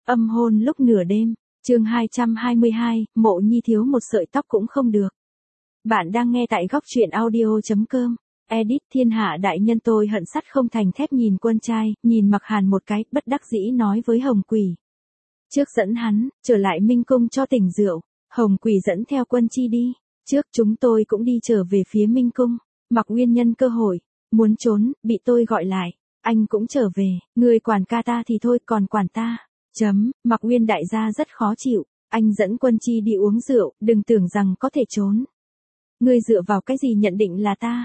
Âm hôn lúc nửa đêm, chương 222, Mộ Nhi thiếu một sợi tóc cũng không được. Bạn đang nghe tại góc truyện audio.com. Edit thiên hạ đại nhân tôi hận sắt không thành thép nhìn Quân Trai, nhìn Mặc Hàn một cái, bất đắc dĩ nói với Hồng Quỷ. Trước dẫn hắn, trở lại Minh Cung cho tỉnh rượu, Hồng Quỷ dẫn theo Quân Chi đi, trước chúng tôi cũng đi trở về phía Minh Cung, Mặc Uyên nhân cơ hội, muốn trốn, bị tôi gọi lại, anh cũng trở về, người quản ca ta thì thôi còn quản ta. Mặc Uyên đại gia rất khó chịu, anh dẫn Quân Chi đi uống rượu, đừng tưởng rằng có thể trốn. Ngươi dựa vào cái gì nhận định là ta?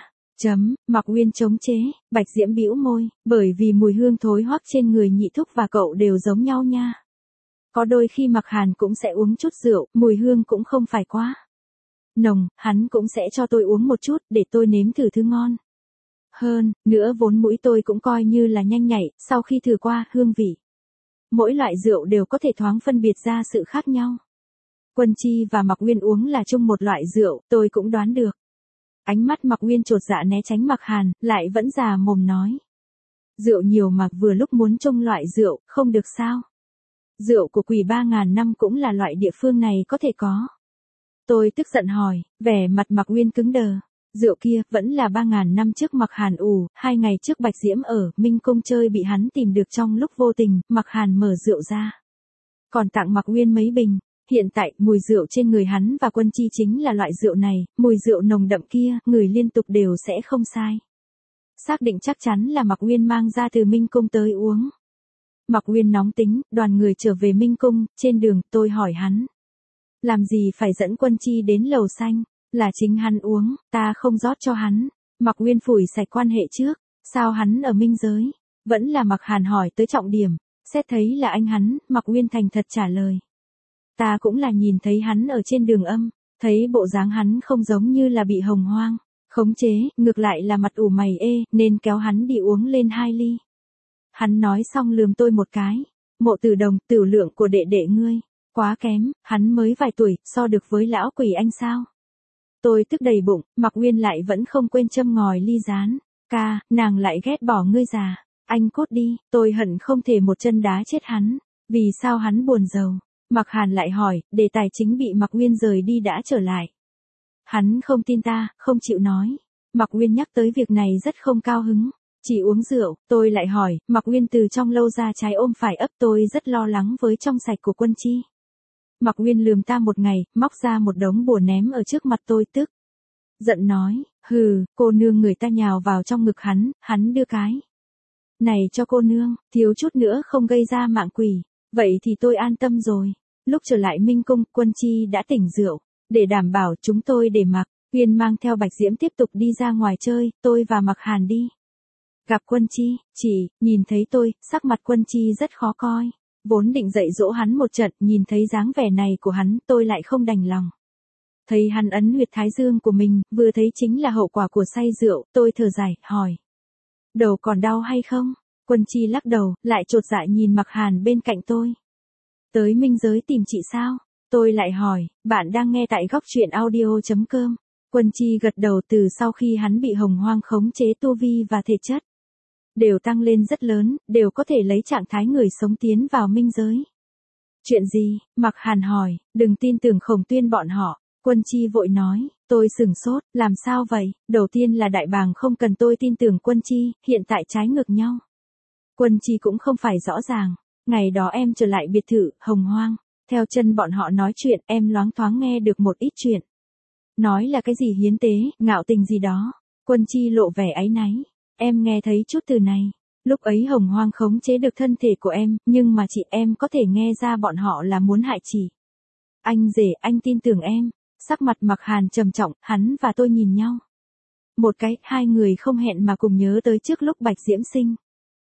Mặc Uyên chống chế, Bạch Diễm bĩu môi, bởi vì mùi hương thối hoắc trên người Nhị Thúc và cậu đều giống nhau nha. Có đôi khi Mặc Hàn cũng sẽ uống chút rượu, mùi hương cũng không phải quá nồng, hắn cũng sẽ cho tôi uống một chút để tôi nếm thử thứ ngon. Hơn nữa vốn mũi tôi cũng coi như là nhanh nhạy, sau khi thử qua hương vị. Mỗi loại rượu đều có thể thoáng phân biệt ra sự khác nhau. Quân Chi và Mặc Uyên uống là chung một loại rượu, tôi cũng đoán được. Ánh mắt Mặc Uyên chột dạ né tránh Mặc Hàn, lại vẫn già mồm nói. Rượu nhiều mà vừa lúc muốn chung loại rượu, không được sao? Rượu của Quỷ 3.000 năm cũng là loại địa phương này có thể có. Tôi tức giận hỏi, vẻ mặt Mặc Uyên cứng đờ. Rượu kia vẫn là 3.000 năm trước Mặc Hàn 2 ngày trước Bạch Diễm ở Minh Cung chơi bị hắn tìm được trong lúc vô tình, Mặc Hàn mở rượu ra. Còn tặng Mặc Uyên mấy bình, hiện tại mùi rượu trên người hắn và Quân Chi chính là loại rượu này, mùi rượu nồng đậm kia, người liên tục đều sẽ không sai. Xác định chắc chắn là Mặc Uyên mang ra từ Minh Cung tới uống. Mặc Uyên nóng tính, đoàn người trở về Minh Cung, trên đường tôi hỏi hắn. Làm gì phải dẫn Quân Chi đến lầu xanh? Là chính hắn uống, ta không rót cho hắn. Mặc Uyên phủi sạch quan hệ trước, sao hắn ở minh giới? Vẫn là Mặc Hàn hỏi tới trọng điểm, xét thấy là anh hắn, Mặc Uyên thành thật trả lời. Ta cũng là nhìn thấy hắn ở trên đường âm, thấy bộ dáng hắn không giống như là bị hồng hoang, khống chế, ngược lại là mặt ủ mày nên kéo hắn đi uống lên 2 ly. Hắn nói xong lườm tôi một cái, Mộ Tử Đồng, tiểu lượng của đệ đệ ngươi, quá kém, hắn mới vài tuổi, so được với lão Quỷ anh sao? Tôi tức đầy bụng, Mặc Uyên lại vẫn không quên châm ngòi ly rán. Ca, nàng lại ghét bỏ ngươi già. Anh cút đi, tôi hận không thể một chân đá chết hắn. Vì sao hắn buồn rầu? Mặc Hàn lại hỏi, đề tài chính bị Mặc Uyên rời đi đã trở lại. Hắn không tin ta, không chịu nói. Mặc Uyên nhắc tới việc này rất không cao hứng. Chỉ uống rượu, tôi lại hỏi, Mặc Uyên từ trong lâu ra trái ôm phải ấp, tôi rất lo lắng với trong sạch của Quân Chi. Mặc Uyên lườm ta một ngày, móc ra một đống bùa ném ở trước mặt tôi tức. Giận nói, hừ, cô nương người ta nhào vào trong ngực hắn đưa cái. Này cho cô nương, thiếu chút nữa không gây ra mạng quỷ, vậy thì tôi an tâm rồi. Lúc trở lại Minh Cung, Quân Chi đã tỉnh rượu, để đảm bảo chúng tôi để Mặc Uyên mang theo Bạch Diễm tiếp tục đi ra ngoài chơi, tôi và Mặc Hàn đi. Gặp Quân Chi, chỉ, nhìn thấy tôi, sắc mặt Quân Chi rất khó coi. Vốn định dạy dỗ hắn một trận, nhìn thấy dáng vẻ này của hắn, tôi lại không đành lòng. Thấy hắn ấn huyệt thái dương của mình, vừa thấy chính là hậu quả của say rượu, tôi thở dài, hỏi. Đầu còn đau hay không? Quân Chi lắc đầu, lại chột dạ nhìn Mặc Hàn bên cạnh tôi. Tới minh giới tìm chị sao? Tôi lại hỏi, bạn đang nghe tại góc truyện audio.com. Quân Chi gật đầu, từ sau khi hắn bị hồng hoang khống chế tu vi và thể chất. Đều tăng lên rất lớn, đều có thể lấy trạng thái người sống tiến vào minh giới. Chuyện gì? Mặc Hàn hỏi, đừng tin tưởng Khổng Tuyên bọn họ. Quân Chi vội nói, tôi sửng sốt, làm sao vậy? Đầu tiên là Đại Bàng không cần tôi tin tưởng Quân Chi, hiện tại trái ngược nhau. Quân Chi cũng không phải rõ ràng. Ngày đó em trở lại biệt thự, hồng hoang. Theo chân bọn họ nói chuyện, em loáng thoáng nghe được một ít chuyện. Nói là cái gì hiến tế, ngạo tình gì đó. Quân Chi lộ vẻ áy náy. Em nghe thấy chút từ này. Lúc ấy hồng hoang khống chế được thân thể của em, nhưng mà chị em có thể nghe ra bọn họ là muốn hại chị. Anh rể, anh tin tưởng em. Sắc mặt Mặc Hàn trầm trọng, hắn và tôi nhìn nhau. Một cái, hai người không hẹn mà cùng nhớ tới trước lúc Bạch Diễm sinh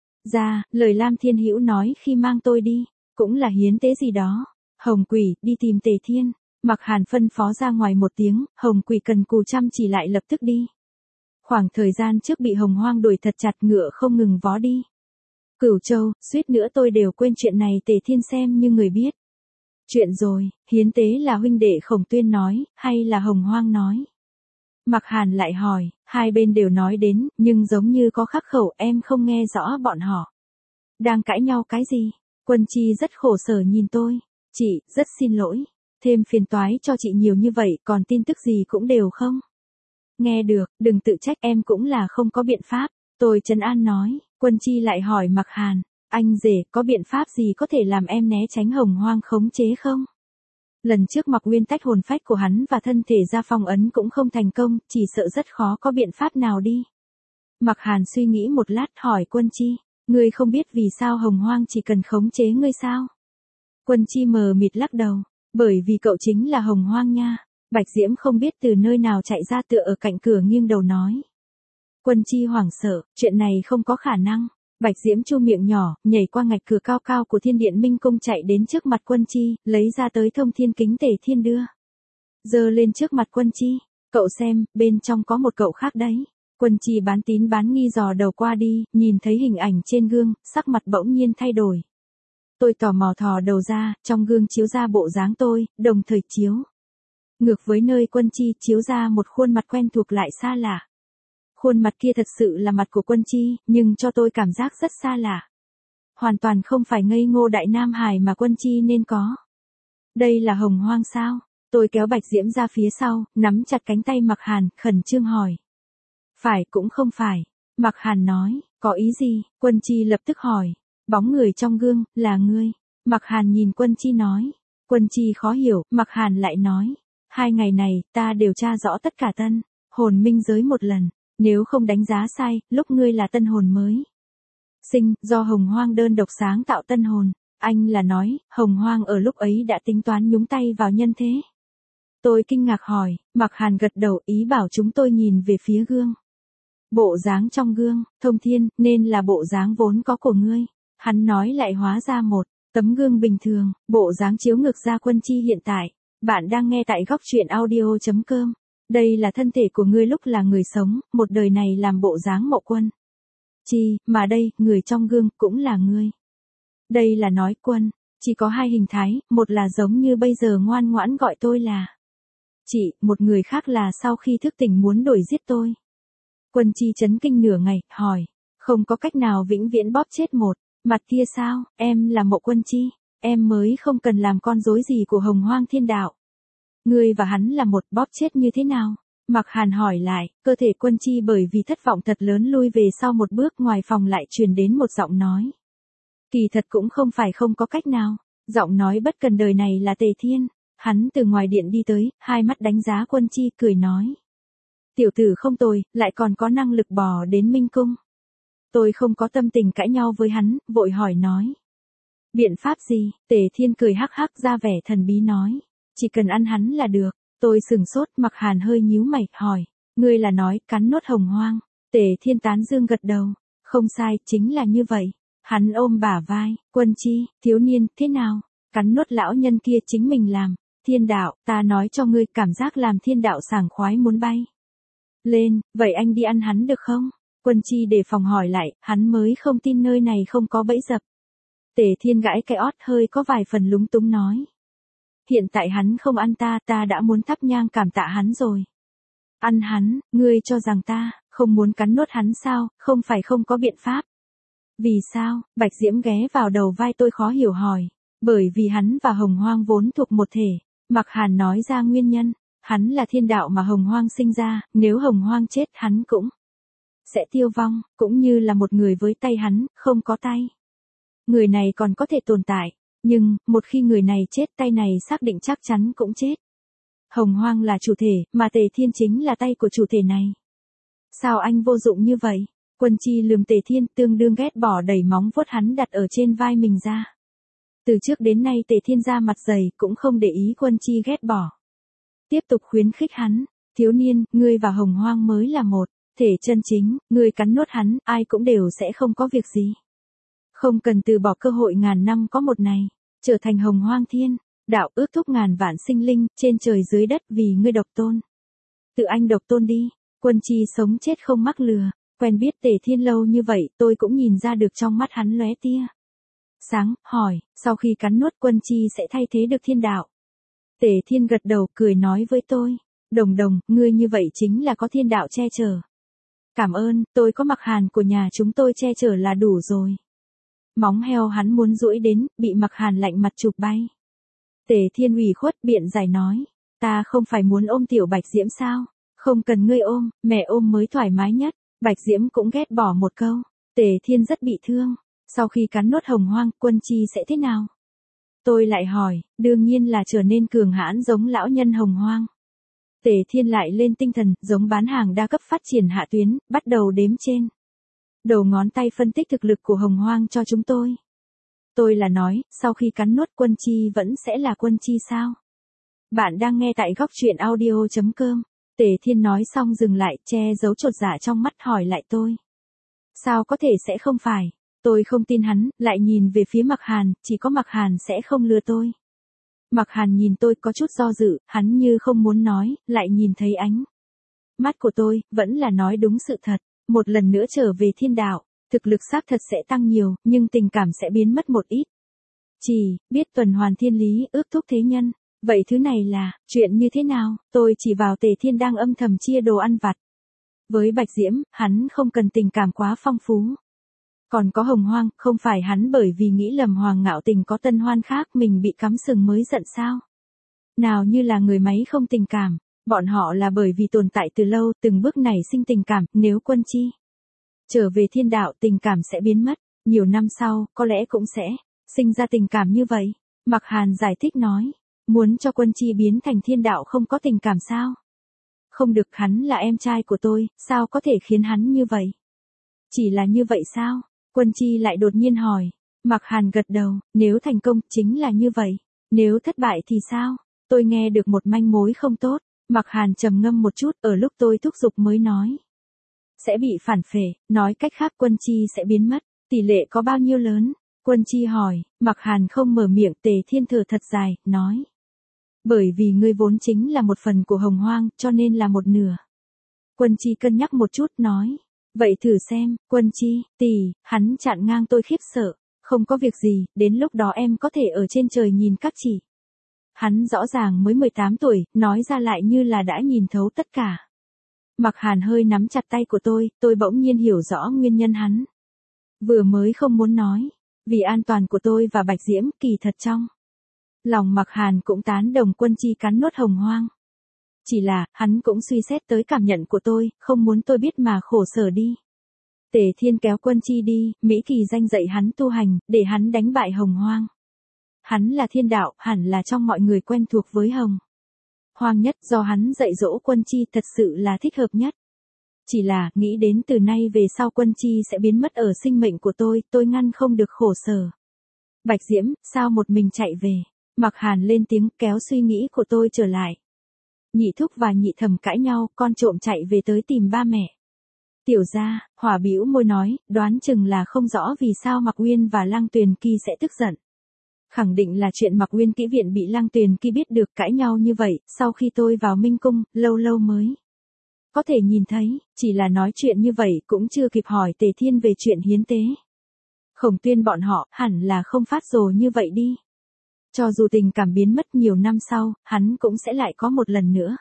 ra, lời Lam Thiên Hữu nói khi mang tôi đi, cũng là hiến tế gì đó. Hồng Quỷ, đi tìm Tề Thiên. Mặc Hàn phân phó ra ngoài một tiếng, Hồng Quỷ cần cù chăm chỉ lại lập tức đi. Khoảng thời gian trước bị hồng hoang đuổi thật chặt, ngựa không ngừng vó đi. Cửu Châu, suýt nữa tôi đều quên chuyện này, Tề Thiên xem như người biết. Chuyện rồi, hiến tế là huynh đệ Khổng Tuyên nói, hay là hồng hoang nói? Mặc Hàn lại hỏi, hai bên đều nói đến, nhưng giống như có khắc khẩu, em không nghe rõ bọn họ đang cãi nhau cái gì. Quân Chi rất khổ sở nhìn tôi. Chị, rất xin lỗi. Thêm phiền toái cho chị nhiều như vậy, còn tin tức gì cũng đều không? Nghe được, đừng tự trách, em cũng là không có biện pháp. Tôi trấn an nói. Quân Chi lại hỏi Mạc Hàn. Anh rể, có biện pháp gì có thể làm em né tránh Hồng Hoang khống chế không? Lần trước Mạc Nguyên tách hồn phách của hắn và thân thể ra phong ấn cũng không thành công, chỉ sợ rất khó có biện pháp nào đi. Mạc Hàn suy nghĩ một lát hỏi Quân Chi. Ngươi không biết vì sao Hồng Hoang chỉ cần khống chế ngươi sao? Quân Chi mờ mịt lắc đầu. Bởi vì cậu chính là Hồng Hoang nha. Bạch Diễm không biết từ nơi nào chạy ra tựa ở cạnh cửa nghiêng đầu nói. Quân Chi hoảng sợ, chuyện này không có khả năng. Bạch Diễm chu miệng nhỏ, nhảy qua ngạch cửa cao cao của Thiên Điện Minh Cung chạy đến trước mặt Quân Chi, lấy ra tới Thông Thiên Kính Tề Thiên đưa. Giơ lên trước mặt Quân Chi, cậu xem, bên trong có một cậu khác đấy. Quân Chi bán tín bán nghi dò đầu qua đi, nhìn thấy hình ảnh trên gương, sắc mặt bỗng nhiên thay đổi. Tôi tò mò thò đầu ra, trong gương chiếu ra bộ dáng tôi, đồng thời chiếu. Ngược với nơi Quân Chi chiếu ra một khuôn mặt quen thuộc lại xa lạ. Khuôn mặt kia thật sự là mặt của Quân Chi, nhưng cho tôi cảm giác rất xa lạ. Hoàn toàn không phải ngây ngô đại nam hài mà Quân Chi nên có. Đây là Hồng Hoang sao? Tôi kéo Bạch Diễm ra phía sau, nắm chặt cánh tay Mạc Hàn, khẩn trương hỏi. Phải cũng không phải. Mạc Hàn nói, có ý gì? Quân Chi lập tức hỏi. Bóng người trong gương, là ngươi. Mạc Hàn nhìn Quân Chi nói. Quân Chi khó hiểu, Mạc Hàn lại nói. 2 ngày này, ta điều tra rõ tất cả tân hồn minh giới một lần. Nếu không đánh giá sai, lúc ngươi là tân hồn mới sinh, do Hồng Hoang đơn độc sáng tạo tân hồn. Anh là nói, Hồng Hoang ở lúc ấy đã tính toán nhúng tay vào nhân thế. Tôi kinh ngạc hỏi, Mạc Hàn gật đầu ý bảo chúng tôi nhìn về phía gương. Bộ dáng trong gương, Thông Thiên, nên là bộ dáng vốn có của ngươi. Hắn nói lại hóa ra một tấm gương bình thường, bộ dáng chiếu ngược ra Quân Chi hiện tại. Bạn đang nghe tại góc truyện audio.com. Đây là thân thể của ngươi lúc là người sống, một đời này làm bộ dáng Mộ Quân Chi, mà đây, người trong gương, cũng là ngươi. Đây là nói Quân, chỉ có 2 hình thái, một là giống như bây giờ ngoan ngoãn gọi tôi là chị, một người khác là sau khi thức tỉnh muốn đuổi giết tôi. Quân Chi chấn kinh nửa ngày, hỏi, không có cách nào vĩnh viễn bóp chết một mặt kia sao? Em là Mộ Quân Chi, em mới không cần làm con rối gì của Hồng Hoang Thiên Đạo. Ngươi và hắn là một, bóp chết như thế nào? Mạc Hàn hỏi lại, cơ thể Quân Chi bởi vì thất vọng thật lớn lui về sau một bước, ngoài phòng lại truyền đến một giọng nói. Kỳ thật cũng không phải không có cách nào. Giọng nói bất cần đời này là Tề Thiên. Hắn từ ngoài điện đi tới, 2 mắt đánh giá Quân Chi, cười nói. Tiểu tử không tồi, lại còn có năng lực bò đến Minh Cung. Tôi không có tâm tình cãi nhau với hắn, vội hỏi nói. Biện pháp gì? Tề Thiên cười hắc hắc ra vẻ thần bí nói. Chỉ cần ăn hắn là được. Tôi sừng sốt, Mạc Hàn hơi nhíu mày, hỏi. Ngươi là nói, cắn nốt Hồng Hoang. Tề Thiên tán dương gật đầu. Không sai, chính là như vậy. Hắn ôm bả vai, Quân Chi, thiếu niên, thế nào? Cắn nốt lão nhân kia chính mình làm. Thiên đạo, ta nói cho ngươi, cảm giác làm thiên đạo sảng khoái muốn bay lên, vậy anh đi ăn hắn được không? Quân Chi đề phòng hỏi lại, hắn mới không tin nơi này không có bẫy dập. Tề Thiên gãi cái ót hơi có vài phần lúng túng nói. Hiện tại hắn không ăn ta đã muốn thắp nhang cảm tạ hắn rồi. Ăn hắn, ngươi cho rằng ta không muốn cắn nốt hắn sao? Không phải không có biện pháp. Vì sao? Bạch Diễm ghé vào đầu vai tôi khó hiểu hỏi. Bởi vì hắn và Hồng Hoang vốn thuộc một thể. Mạc Hàn nói ra nguyên nhân. Hắn là thiên đạo mà Hồng Hoang sinh ra, nếu Hồng Hoang chết hắn cũng sẽ tiêu vong, cũng như là một người với tay hắn, không có tay. Người này còn có thể tồn tại, nhưng, một khi người này chết tay này xác định chắc chắn cũng chết. Hồng Hoang là chủ thể, mà Tề Thiên chính là tay của chủ thể này. Sao anh vô dụng như vậy? Quân Chi lườm Tề Thiên tương đương ghét bỏ đẩy móng vuốt hắn đặt ở trên vai mình ra. Từ trước đến nay Tề Thiên ra mặt dày cũng không để ý Quân Chi ghét bỏ. Tiếp tục khuyến khích hắn, thiếu niên, ngươi và Hồng Hoang mới là một thể chân chính, ngươi cắn nốt hắn, ai cũng đều sẽ không có việc gì. Không cần từ bỏ cơ hội ngàn năm có một này, trở thành Hồng Hoang thiên đạo ước thúc ngàn vạn sinh linh, trên trời dưới đất vì ngươi độc tôn. Tự anh độc tôn đi, Quân Chi sống chết không mắc lừa, quen biết Tề Thiên lâu như vậy, tôi cũng nhìn ra được trong mắt hắn lóe tia sáng, hỏi, sau khi cắn nuốt Quân Chi sẽ thay thế được thiên đạo. Tề Thiên gật đầu, cười nói với tôi, Đồng Đồng, ngươi như vậy chính là có thiên đạo che chở. Cảm ơn, tôi có Mạc Hàn của nhà chúng tôi che chở là đủ rồi. Móng heo hắn muốn duỗi đến, bị Mặc Hàn lạnh mặt chụp bay. Tề Thiên ủy khuất biện giải nói, ta không phải muốn ôm Tiểu Bạch Diễm sao? Không cần ngươi ôm, mẹ ôm mới thoải mái nhất. Bạch Diễm cũng ghét bỏ một câu. Tề Thiên rất bị thương. Sau khi cắn nuốt Hồng Hoang, Quân Chi sẽ thế nào? Tôi lại hỏi, đương nhiên là trở nên cường hãn giống lão nhân Hồng Hoang. Tề Thiên lại lên tinh thần, giống bán hàng đa cấp phát triển hạ tuyến, bắt đầu đếm trên đầu ngón tay phân tích thực lực của Hồng Hoang cho chúng tôi. Tôi là nói, sau khi cắn nuốt Quân Chi vẫn sẽ là Quân Chi sao? Bạn đang nghe tại góc truyện audio.com. Tề Thiên nói xong dừng lại, che giấu chột dạ trong mắt hỏi lại tôi. Sao có thể sẽ không phải? Tôi không tin hắn, lại nhìn về phía Mặc Hàn, chỉ có Mặc Hàn sẽ không lừa tôi. Mặc Hàn nhìn tôi có chút do dự, hắn như không muốn nói, lại nhìn thấy ánh mắt của tôi, vẫn là nói đúng sự thật. Một lần nữa trở về thiên đạo, thực lực xác thật sẽ tăng nhiều, nhưng tình cảm sẽ biến mất một ít. Chỉ biết tuần hoàn thiên lý, ước thúc thế nhân. Vậy thứ này là, chuyện như thế nào? Tôi chỉ vào Tề Thiên đang âm thầm chia đồ ăn vặt. Với Bạch Diễm, hắn không cần tình cảm quá phong phú. Còn có Hồng Hoang, không phải hắn bởi vì nghĩ lầm Hoàng Ngạo Tình có tân hoan khác mình bị cắm sừng mới giận sao? Nào như là người máy không tình cảm, bọn họ là bởi vì tồn tại từ lâu, từng bước nảy sinh tình cảm, nếu Quân Chi trở về thiên đạo tình cảm sẽ biến mất, nhiều năm sau, có lẽ cũng sẽ sinh ra tình cảm như vậy. Mặc Hàn giải thích nói, muốn cho Quân Chi biến thành thiên đạo không có tình cảm sao? Không được, hắn là em trai của tôi, sao có thể khiến hắn như vậy? Chỉ là như vậy sao? Quân Chi lại đột nhiên hỏi. Mặc Hàn gật đầu, nếu thành công, chính là như vậy. Nếu thất bại thì sao? Tôi nghe được một manh mối không tốt. Mặc Hàn trầm ngâm một chút, ở lúc tôi thúc giục mới nói. Sẽ bị phản phệ, nói cách khác Quân Chi sẽ biến mất. Tỷ lệ có bao nhiêu lớn? Quân Chi hỏi, Mặc Hàn không mở miệng, Tề Thiên thở thật dài, nói. Bởi vì ngươi vốn chính là một phần của Hồng Hoang, cho nên là một nửa. Quân Chi cân nhắc một chút, nói. Vậy thử xem, Quân Chi, tỷ, hắn chặn ngang tôi khiếp sợ. Không có việc gì, đến lúc đó em có thể ở trên trời nhìn các chị. Hắn rõ ràng mới 18 tuổi, nói ra lại như là đã nhìn thấu tất cả. Mặc Hàn hơi nắm chặt tay của tôi bỗng nhiên hiểu rõ nguyên nhân hắn. Vừa mới không muốn nói, vì an toàn của tôi và Bạch Diễm, kỳ thật trong lòng Mặc Hàn cũng tán đồng Quân Chi cắn nuốt Hồng Hoang. Chỉ là, hắn cũng suy xét tới cảm nhận của tôi, không muốn tôi biết mà khổ sở đi. Tề Thiên kéo Quân Chi đi, Mỹ Kỳ danh dạy hắn tu hành, để hắn đánh bại Hồng Hoang. Hắn là thiên đạo, hẳn là trong mọi người quen thuộc với Hồng Hoang nhất, do hắn dạy dỗ Quân Chi thật sự là thích hợp nhất. Chỉ là, nghĩ đến từ nay về sau Quân Chi sẽ biến mất ở sinh mệnh của tôi ngăn không được khổ sở. Bạch Diễm, sao một mình chạy về? Mặc Hàn lên tiếng kéo suy nghĩ của tôi trở lại. Nhị thúc và nhị thẩm cãi nhau, con trộm chạy về tới tìm ba mẹ. Tiểu gia, Hỏa bĩu môi nói, đoán chừng là không rõ vì sao Mạc Uyên và Lăng Tuyền Kỳ sẽ tức giận. Khẳng định là chuyện Mạc Uyên kỹ viện bị Lăng Tuyền Kỳ biết được cãi nhau như vậy, sau khi tôi vào Minh Cung, lâu lâu mới có thể nhìn thấy, chỉ là nói chuyện như vậy cũng chưa kịp hỏi Tề Thiên về chuyện hiến tế. Khổng Tuyên bọn họ, hẳn là không phát rồ như vậy đi. Cho dù tình cảm biến mất nhiều năm sau, hắn cũng sẽ lại có một lần nữa.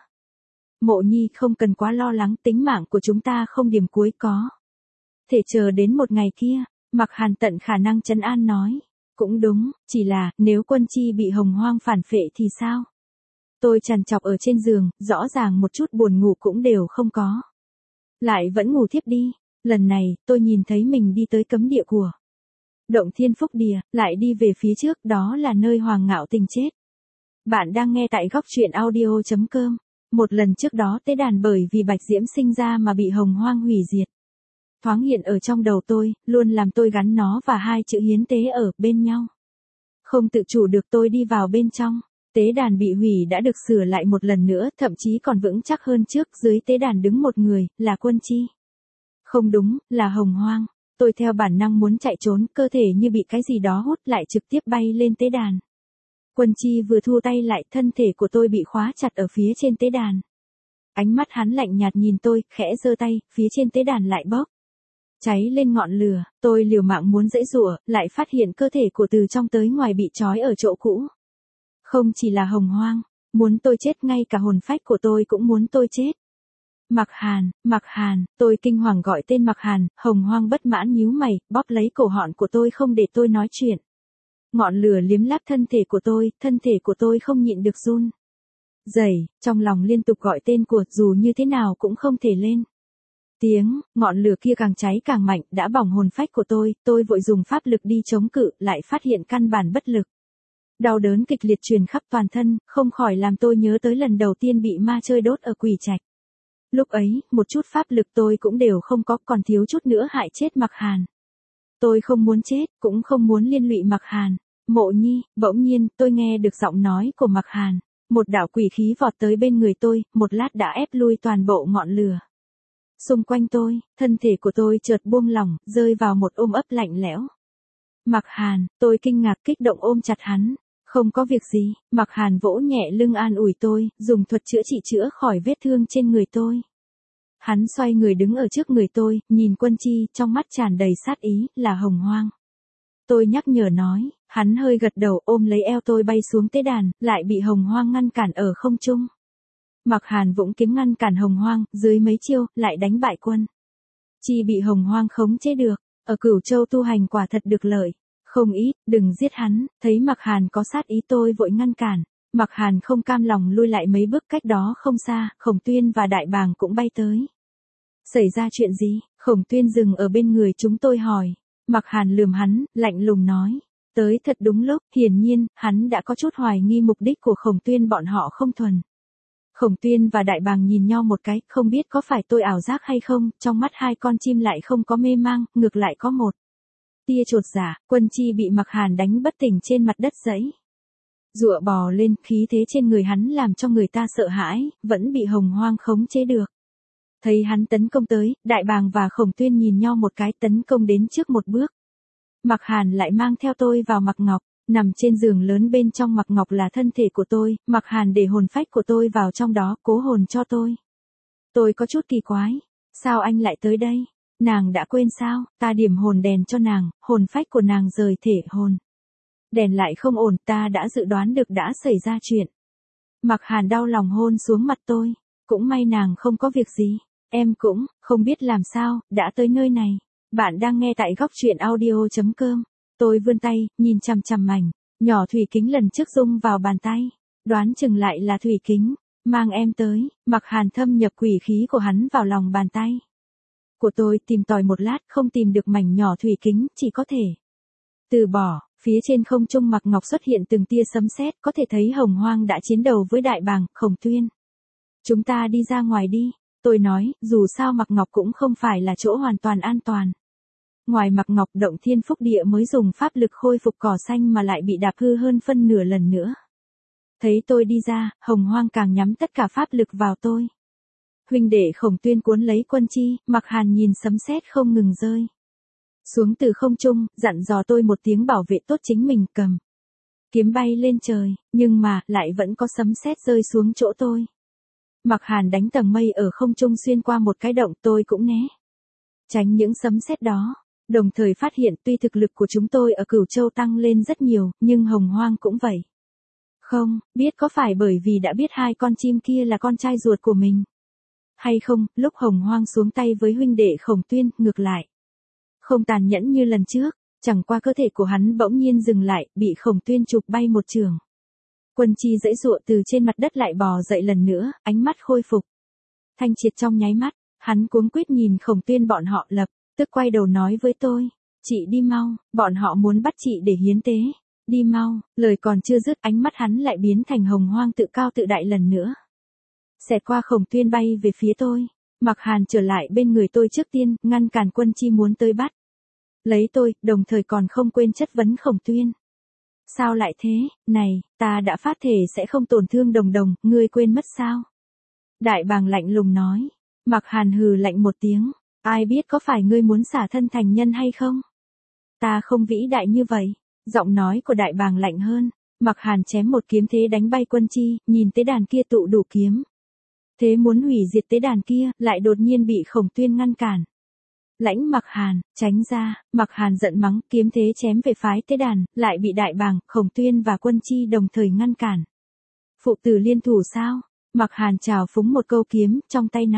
Mộ Nhi không cần quá lo lắng, tính mạng của chúng ta không điểm cuối có thể chờ đến một ngày kia. Mặc Hàn tận khả năng trấn an nói. Cũng đúng, chỉ là, nếu Quân Chi bị Hồng Hoang phản phệ thì sao? Tôi trằn trọc ở trên giường, rõ ràng một chút buồn ngủ cũng đều không có. Lại vẫn ngủ thiếp đi. Lần này, tôi nhìn thấy mình đi tới cấm địa của Động Thiên Phúc Địa, lại đi về phía trước, đó là nơi Hoàng Ngạo Tình chết. Bạn đang nghe tại góc truyện audio.com. Một lần trước đó tế đàn bởi vì Bạch Diễm sinh ra mà bị Hồng Hoang hủy diệt. Thoáng hiện ở trong đầu tôi, luôn làm tôi gắn nó và hai chữ hiến tế ở bên nhau. Không tự chủ được tôi đi vào bên trong. Tế đàn bị hủy đã được sửa lại một lần nữa, thậm chí còn vững chắc hơn trước, dưới tế đàn đứng một người, là Quân Chi. Không đúng, là Hồng Hoang. Tôi theo bản năng muốn chạy trốn, cơ thể như bị cái gì đó hút lại trực tiếp bay lên tế đàn. Quân Chi vừa thu tay lại, thân thể của tôi bị khóa chặt ở phía trên tế đàn. Ánh mắt hắn lạnh nhạt nhìn tôi, khẽ giơ tay, phía trên tế đàn lại bốc cháy lên ngọn lửa. Tôi liều mạng muốn giãy giụa, lại phát hiện cơ thể của từ trong tới ngoài bị trói ở chỗ cũ. Không chỉ là Hồng Hoang, muốn tôi chết, ngay cả hồn phách của tôi cũng muốn tôi chết. Mặc Hàn, tôi kinh hoàng gọi tên Mặc Hàn, Hồng Hoang bất mãn nhíu mày, bóp lấy cổ họng của tôi không để tôi nói chuyện. Ngọn lửa liếm láp thân thể của tôi không nhịn được run rẩy, trong lòng liên tục gọi tên của, dù như thế nào cũng không thể lên ngọn lửa kia càng cháy càng mạnh, đã bỏng hồn phách của tôi vội dùng pháp lực đi chống cự, lại phát hiện căn bản bất lực. Đau đớn kịch liệt truyền khắp toàn thân, không khỏi làm tôi nhớ tới lần đầu tiên bị ma chơi đốt ở Quỷ Trạch. Lúc ấy, một chút pháp lực tôi cũng đều không có, còn thiếu chút nữa hại chết Mặc Hàn. Tôi không muốn chết, cũng không muốn liên lụy Mặc Hàn. Mộ Nhi, bỗng nhiên, tôi nghe được giọng nói của Mặc Hàn. Một đạo quỷ khí vọt tới bên người tôi, một lát đã ép lui toàn bộ ngọn lửa. Xung quanh tôi, thân thể của tôi chợt buông lỏng, rơi vào một ôm ấp lạnh lẽo. Mặc Hàn, tôi kinh ngạc kích động ôm chặt hắn. Không có việc gì, Mặc Hàn vỗ nhẹ lưng an ủi tôi, dùng thuật chữa trị chữa khỏi vết thương trên người tôi. Hắn xoay người đứng ở trước người tôi, nhìn Quân Chi, trong mắt tràn đầy sát ý, là Hồng Hoang. Tôi nhắc nhở nói, hắn hơi gật đầu ôm lấy eo tôi bay xuống tế đàn, lại bị Hồng Hoang ngăn cản ở không trung. Mặc Hàn vũng kiếm ngăn cản Hồng Hoang, dưới mấy chiêu, lại đánh bại Quân Chi bị Hồng Hoang khống chế được, ở Cửu Châu tu hành quả thật được lợi. Không ít, đừng giết hắn, thấy Mặc Hàn có sát ý tôi vội ngăn cản. Mặc Hàn không cam lòng lui lại mấy bước, cách đó không xa, Khổng Tuyên và Đại Bàng cũng bay tới. Xảy ra chuyện gì? Khổng Tuyên dừng ở bên người chúng tôi hỏi. Mặc Hàn lườm hắn, lạnh lùng nói. Tới thật đúng lúc, hiển nhiên, hắn đã có chút hoài nghi mục đích của Khổng Tuyên bọn họ không thuần. Khổng Tuyên và Đại Bàng nhìn nhau một cái, không biết có phải tôi ảo giác hay không, trong mắt hai con chim lại không có mê mang, ngược lại có một tia chột dạ. Quân Chi bị Mặc Hàn đánh bất tỉnh trên mặt đất dẫy giụa bò lên, khí thế trên người hắn làm cho người ta sợ hãi, vẫn bị Hồng Hoang khống chế được. Thấy hắn tấn công tới, Đại Bàng và Khổng Tuyên nhìn nhau một cái, tấn công đến trước một bước. Mặc Hàn lại mang theo tôi vào Mặc Ngọc, nằm trên giường lớn bên trong Mặc Ngọc là thân thể của tôi, Mặc Hàn để hồn phách của tôi vào trong đó, cố hồn cho tôi. Tôi có chút kỳ quái, sao anh lại tới đây? Nàng đã quên sao? Ta điểm hồn đèn cho nàng, hồn phách của nàng rời thể hồn đèn lại không ổn, ta đã dự đoán được đã xảy ra chuyện. Mặc Hàn đau lòng hôn xuống mặt tôi, cũng may nàng không có việc gì, em cũng không biết làm sao, đã tới nơi này. Bạn đang nghe tại góc truyện audio.com. Tôi vươn tay, nhìn chằm chằm mảnh nhỏ thủy kính lần trước rung vào bàn tay, đoán chừng lại là thủy kính, mang em tới. Mặc Hàn thâm nhập quỷ khí của hắn vào lòng bàn tay của tôi, tìm tòi một lát không tìm được mảnh nhỏ thủy kính, chỉ có thể từ bỏ. Phía trên không trung Mặc Ngọc xuất hiện từng tia sấm sét, có thể thấy Hồng Hoang đã chiến đầu với Đại Bàng, Khổng Tuyên. Chúng ta đi ra ngoài đi, tôi nói, dù sao Mặc Ngọc cũng không phải là chỗ hoàn toàn an toàn. Ngoài Mặc Ngọc, Động Thiên Phúc Địa mới dùng pháp lực khôi phục cỏ xanh mà lại bị đạp hư hơn phân nửa lần nữa. Thấy tôi đi ra, Hồng Hoang càng nhắm tất cả pháp lực vào tôi. Huynh đệ Khổng Tuyên cuốn lấy Quân Chi, Mặc Hàn nhìn sấm sét không ngừng rơi xuống từ không trung, dặn dò tôi một tiếng bảo vệ tốt chính mình, cầm kiếm bay lên trời, nhưng mà, lại vẫn có sấm sét rơi xuống chỗ tôi. Mặc Hàn đánh tầng mây ở không trung xuyên qua một cái động, tôi cũng né tránh những sấm sét đó, đồng thời phát hiện tuy thực lực của chúng tôi ở Cửu Châu tăng lên rất nhiều, nhưng Hồng Hoang cũng vậy. Không biết có phải bởi vì đã biết hai con chim kia là con trai ruột của mình hay không, lúc Hồng Hoang xuống tay với huynh đệ Khổng Tuyên, ngược lại không tàn nhẫn như lần trước, chẳng qua cơ thể của hắn bỗng nhiên dừng lại, bị Khổng Tuyên chụp bay một trường. Quân Chi giãy giụa từ trên mặt đất lại bò dậy lần nữa, ánh mắt khôi phục thanh triệt trong nháy mắt, hắn cuống quýt nhìn Khổng Tuyên bọn họ, lập tức quay đầu nói với tôi, chị đi mau, bọn họ muốn bắt chị để hiến tế, đi mau. Lời còn chưa dứt, ánh mắt hắn lại biến thành Hồng Hoang tự cao tự đại lần nữa, xẹt qua Khổng Tuyên bay về phía tôi. Mặc Hàn trở lại bên người tôi trước tiên, ngăn cản Quân Chi muốn tới bắt lấy tôi, đồng thời còn không quên chất vấn Khổng Tuyên. Sao lại thế, này, ta đã phát thể sẽ không tổn thương Đồng Đồng, ngươi quên mất sao? Đại Bàng lạnh lùng nói. Mặc Hàn hừ lạnh một tiếng, ai biết có phải ngươi muốn xả thân thành nhân hay không? Ta không vĩ đại như vậy. Giọng nói của Đại Bàng lạnh hơn. Mặc Hàn chém một kiếm thế đánh bay Quân Chi, nhìn tế đàn kia tụ đủ kiếm thế muốn hủy diệt tế đàn kia, lại đột nhiên bị Khổng Tuyên ngăn cản. Lãnh Mặc Hàn, tránh ra. Mặc Hàn giận mắng, kiếm thế chém về phái tế đàn, lại bị Đại Bàng, Khổng Tuyên và Quân Chi đồng thời ngăn cản. Phụ tử liên thủ sao? Mặc Hàn trào phúng một câu kiếm, trong tay nắm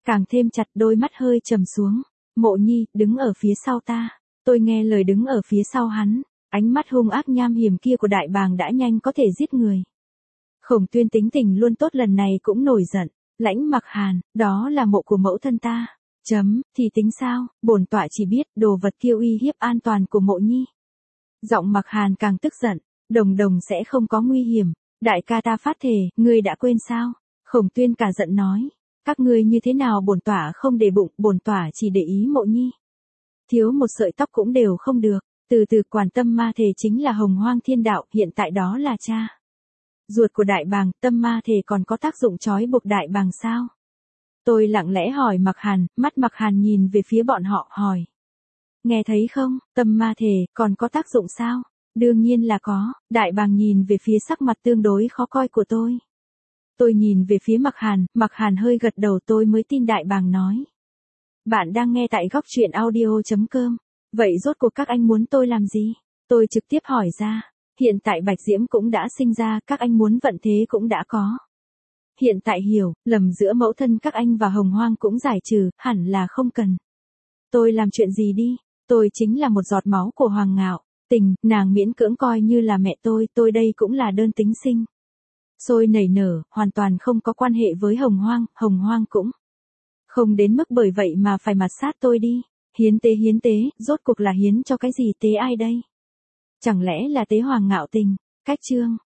càng thêm chặt, đôi mắt hơi trầm xuống. Mộ Nhi, đứng ở phía sau ta. Tôi nghe lời đứng ở phía sau hắn, ánh mắt hung ác nham hiểm kia của đại bàng đã nhanh có thể giết người. Khổng Tuyên tính tình luôn tốt lần này cũng nổi giận, Lãnh Mặc Hàn, đó là mộ của mẫu thân ta. Thì tính sao, bổn tọa chỉ biết đồ vật kia uy hiếp an toàn của Mộ Nhi. Giọng Mặc Hàn càng tức giận, Đồng Đồng sẽ không có nguy hiểm, đại ca ta phát thề, ngươi đã quên sao? Khổng Tuyên cả giận nói, các ngươi như thế nào bổn tọa không để bụng, bổn tọa chỉ để ý Mộ Nhi. Thiếu một sợi tóc cũng đều không được, từ từ quản tâm ma thể chính là Hồng Hoang Thiên Đạo, hiện tại đó là cha ruột của đại bàng, tâm ma thể còn có tác dụng trói buộc đại bàng sao? Tôi lặng lẽ hỏi Mặc Hàn, mắt Mặc Hàn nhìn về phía bọn họ, hỏi. Nghe thấy không, tâm ma thể, còn có tác dụng sao? Đương nhiên là có, đại bàng nhìn về phía sắc mặt tương đối khó coi của tôi. Tôi nhìn về phía Mặc Hàn hơi gật đầu, tôi mới tin đại bàng nói. Bạn đang nghe tại góc truyện audio.com. Vậy rốt cuộc các anh muốn tôi làm gì? Tôi trực tiếp hỏi ra. Hiện tại Bạch Diễm cũng đã sinh ra, các anh muốn vận thế cũng đã có. Hiện tại hiểu, lầm giữa mẫu thân các anh và Hồng Hoang cũng giải trừ, hẳn là không cần. Tôi làm chuyện gì đi? Tôi chính là một giọt máu của Hoàng Ngạo. Tình, nàng miễn cưỡng coi như là mẹ tôi đây cũng là đơn tính sinh. Sôi nảy nở, hoàn toàn không có quan hệ với Hồng Hoang cũng không đến mức bởi vậy mà phải mạt sát tôi đi. Hiến tế, rốt cuộc là hiến cho cái gì, tế ai đây? Chẳng lẽ là tế Hoàng Ngạo Tình? Cách chương